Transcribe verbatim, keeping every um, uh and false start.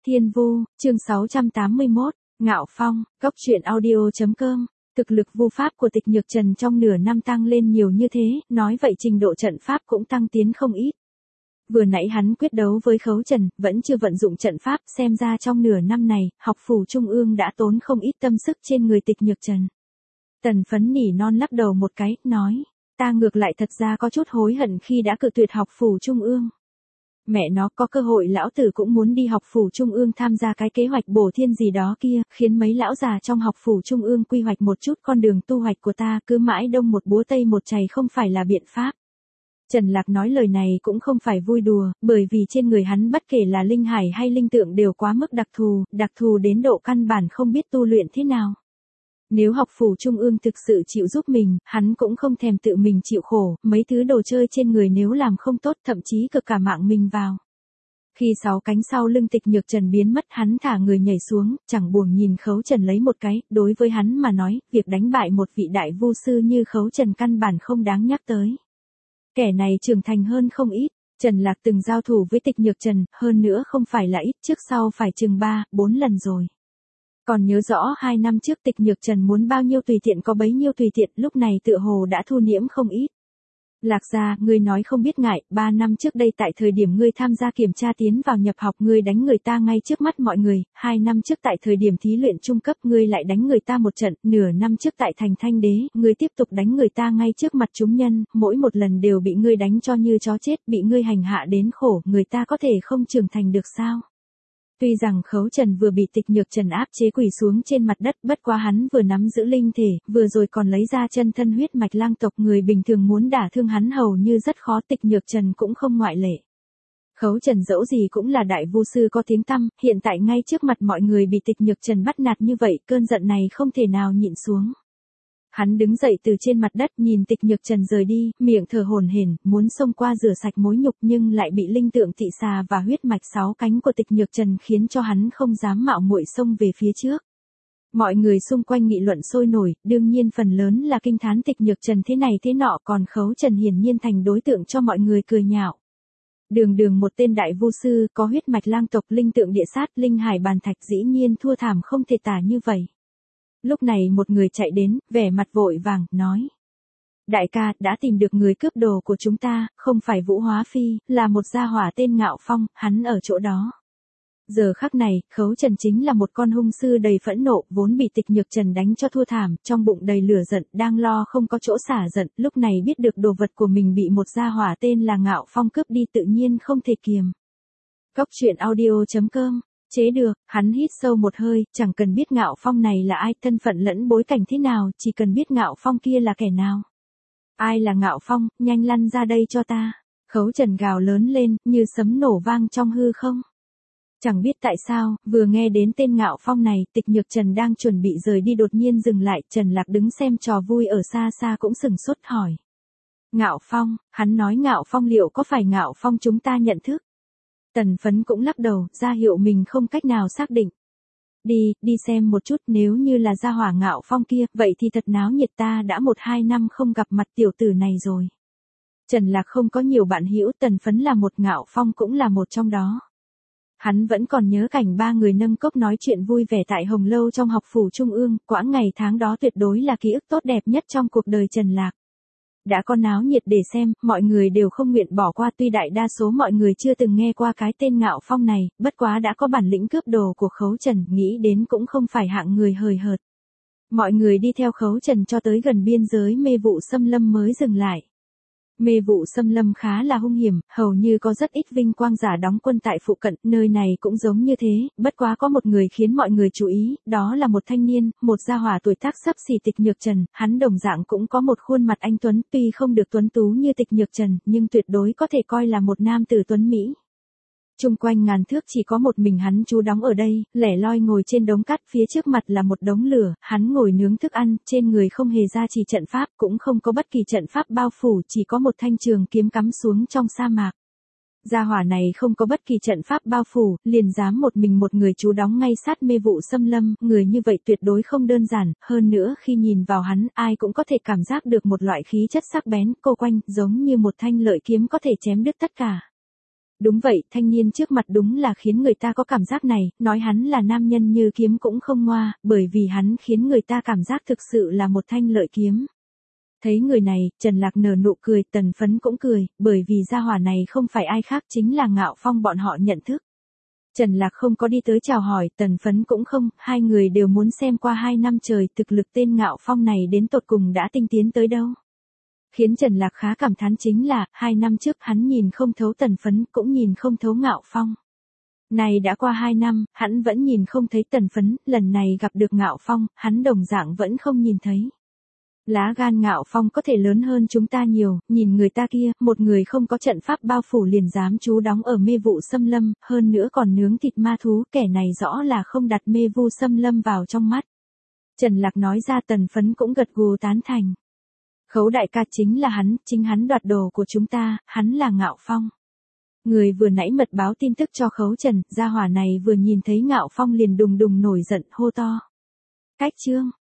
Thiên Vu, chương sáu trăm tám mươi mốt, Ngạo Phong, Cốc truyện audio.com. Thực lực vu pháp của Tịch Nhược Trần trong nửa năm tăng lên nhiều như thế, nói vậy trình độ trận pháp cũng tăng tiến không ít. Vừa nãy hắn quyết đấu với Khấu Trần, vẫn chưa vận dụng trận pháp, xem ra trong nửa năm này, học phủ Trung ương đã tốn không ít tâm sức trên người Tịch Nhược Trần. Tần Phấn nỉ non lắc đầu một cái, nói, ta ngược lại thật ra có chút hối hận khi đã cự tuyệt học phủ Trung ương. Mẹ nó, có cơ hội lão tử cũng muốn đi học phủ Trung ương tham gia cái kế hoạch bổ thiên gì đó kia, khiến mấy lão già trong học phủ Trung ương quy hoạch một chút con đường tu hoạch của ta, cứ mãi đông một búa tây một chày không phải là biện pháp. Trần Lạc nói lời này cũng không phải vui đùa, bởi vì trên người hắn bất kể là linh hải hay linh tượng đều quá mức đặc thù, đặc thù đến độ căn bản không biết tu luyện thế nào. Nếu học phủ Trung ương thực sự chịu giúp mình, hắn cũng không thèm tự mình chịu khổ, mấy thứ đồ chơi trên người nếu làm không tốt thậm chí cực cả mạng mình vào. Khi sáu cánh sau lưng Tịch Nhược Trần biến mất, hắn thả người nhảy xuống, chẳng buồn nhìn Khấu Trần lấy một cái, đối với hắn mà nói, việc đánh bại một vị đại vu sư như Khấu Trần căn bản không đáng nhắc tới. Kẻ này trưởng thành hơn không ít, Trần Lạc từng giao thủ với Tịch Nhược Trần, hơn nữa không phải là ít, trước sau phải chừng ba, bốn lần rồi. Còn nhớ rõ hai năm trước Tịch Nhược Trần muốn bao nhiêu tùy tiện có bấy nhiêu tùy tiện, lúc này tựa hồ đã thu liễm không ít. Lạc gia, ngươi nói không biết ngại, ba năm trước đây tại thời điểm ngươi tham gia kiểm tra tiến vào nhập học ngươi đánh người ta ngay trước mắt mọi người, hai năm trước tại thời điểm thí luyện trung cấp ngươi lại đánh người ta một trận, nửa năm trước tại thành Thanh Đế, ngươi tiếp tục đánh người ta ngay trước mặt chúng nhân, mỗi một lần đều bị ngươi đánh cho như chó chết, bị ngươi hành hạ đến khổ, người ta có thể không trưởng thành được sao? Tuy rằng Khấu Trần vừa bị Tịch Nhược Trần áp chế quỳ xuống trên mặt đất, bất quá hắn vừa nắm giữ linh thể, vừa rồi còn lấy ra chân thân huyết mạch lang tộc, người bình thường muốn đả thương hắn hầu như rất khó, Tịch Nhược Trần cũng không ngoại lệ. Khấu Trần dẫu gì cũng là đại vu sư có tiếng tăm, hiện tại ngay trước mặt mọi người bị Tịch Nhược Trần bắt nạt như vậy, cơn giận này không thể nào nhịn xuống. Hắn đứng dậy từ trên mặt đất nhìn Tịch Nhược Trần rời đi, miệng thở hổn hển, muốn xông qua rửa sạch mối nhục nhưng lại bị linh tượng tị xà và huyết mạch sáu cánh của Tịch Nhược Trần khiến cho hắn không dám mạo muội xông về phía trước. Mọi người xung quanh nghị luận sôi nổi, đương nhiên phần lớn là kinh thán Tịch Nhược Trần thế này thế nọ, còn Khấu Trần hiển nhiên thành đối tượng cho mọi người cười nhạo. Đường đường một tên đại vu sư, có huyết mạch lang tộc, linh tượng địa sát, linh hải bàn thạch, dĩ nhiên thua thảm không thể tả như vậy. Lúc này một người chạy đến, vẻ mặt vội vàng, nói. Đại ca, đã tìm được người cướp đồ của chúng ta, không phải Vũ Hóa Phi, là một gia hỏa tên Ngạo Phong, hắn ở chỗ đó. Giờ khắc này, Khấu Trần chính là một con hung sư đầy phẫn nộ, vốn bị Tịch Nhược Trần đánh cho thua thảm, trong bụng đầy lửa giận, đang lo không có chỗ xả giận, lúc này biết được đồ vật của mình bị một gia hỏa tên là Ngạo Phong cướp đi tự nhiên không thể kiềm. Cốc truyện audio.com. Chế được, hắn hít sâu một hơi, chẳng cần biết Ngạo Phong này là ai, thân phận lẫn bối cảnh thế nào, chỉ cần biết Ngạo Phong kia là kẻ nào. Ai là Ngạo Phong, nhanh lăn ra đây cho ta. Khấu Trần gào lớn lên, như sấm nổ vang trong hư không. Chẳng biết tại sao, vừa nghe đến tên Ngạo Phong này, Tịch Nhược Trần đang chuẩn bị rời đi đột nhiên dừng lại, Trần Lạc đứng xem trò vui ở xa xa cũng sừng sốt hỏi. Ngạo Phong, hắn nói Ngạo Phong liệu có phải Ngạo Phong chúng ta nhận thức? Tần Phấn cũng lắc đầu, ra hiệu mình không cách nào xác định. Đi, đi xem một chút, nếu như là gia hỏa Ngạo Phong kia, vậy thì thật náo nhiệt, ta đã một hai năm không gặp mặt tiểu tử này rồi. Trần Lạc không có nhiều bạn hữu, Tần Phấn là một, Ngạo Phong cũng là một trong đó. Hắn vẫn còn nhớ cảnh ba người nâng cốc nói chuyện vui vẻ tại Hồng Lâu trong học phủ Trung ương, quãng ngày tháng đó tuyệt đối là ký ức tốt đẹp nhất trong cuộc đời Trần Lạc. Đã có náo nhiệt để xem, mọi người đều không nguyện bỏ qua, tuy đại đa số mọi người chưa từng nghe qua cái tên Ngạo Phong này, bất quá đã có bản lĩnh cướp đồ của Khấu Trần, nghĩ đến cũng không phải hạng người hời hợt. Mọi người đi theo Khấu Trần cho tới gần biên giới Mê Vụ Xâm Lâm mới dừng lại. Mê Vụ Xâm Lâm khá là hung hiểm, hầu như có rất ít vinh quang giả đóng quân tại phụ cận, nơi này cũng giống như thế, bất quá có một người khiến mọi người chú ý, đó là một thanh niên, một gia hỏa tuổi tác xấp xỉ Tịch Nhược Trần, hắn đồng dạng cũng có một khuôn mặt anh tuấn, tuy không được tuấn tú như Tịch Nhược Trần, nhưng tuyệt đối có thể coi là một nam tử tuấn mỹ. Chung quanh ngàn thước chỉ có một mình hắn trú đóng ở đây, lẻ loi ngồi trên đống cát, phía trước mặt là một đống lửa, hắn ngồi nướng thức ăn, trên người không hề ra chỉ trận pháp, cũng không có bất kỳ trận pháp bao phủ, chỉ có một thanh trường kiếm cắm xuống trong sa mạc. Gia hỏa này không có bất kỳ trận pháp bao phủ, liền dám một mình một người trú đóng ngay sát Mê Vụ Xâm Lâm, người như vậy tuyệt đối không đơn giản, hơn nữa khi nhìn vào hắn, ai cũng có thể cảm giác được một loại khí chất sắc bén, cô quanh, giống như một thanh lợi kiếm có thể chém đứt tất cả. Đúng vậy, thanh niên trước mặt đúng là khiến người ta có cảm giác này, nói hắn là nam nhân như kiếm cũng không ngoa, bởi vì hắn khiến người ta cảm giác thực sự là một thanh lợi kiếm. Thấy người này, Trần Lạc nở nụ cười, Tần Phấn cũng cười, bởi vì gia hỏa này không phải ai khác chính là Ngạo Phong bọn họ nhận thức. Trần Lạc không có đi tới chào hỏi, Tần Phấn cũng không, hai người đều muốn xem qua hai năm trời thực lực tên Ngạo Phong này đến tột cùng đã tinh tiến tới đâu. Khiến Trần Lạc khá cảm thán chính là, hai năm trước hắn nhìn không thấu Tần Phấn cũng nhìn không thấu Ngạo Phong. Này đã qua hai năm, hắn vẫn nhìn không thấy Tần Phấn, lần này gặp được Ngạo Phong, hắn đồng dạng vẫn không nhìn thấy. Lá gan Ngạo Phong có thể lớn hơn chúng ta nhiều, nhìn người ta kia, một người không có trận pháp bao phủ liền dám trú đóng ở mê vụ xâm lâm, hơn nữa còn nướng thịt ma thú, kẻ này rõ là không đặt mê vu xâm lâm vào trong mắt. Trần Lạc nói ra, Tần Phấn cũng gật gù tán thành. Khấu đại ca chính là hắn, chính hắn đoạt đồ của chúng ta, hắn là Ngạo Phong. Người vừa nãy mật báo tin tức cho Khấu Trần, gia hỏa này vừa nhìn thấy Ngạo Phong liền đùng đùng nổi giận hô to. Cách chương.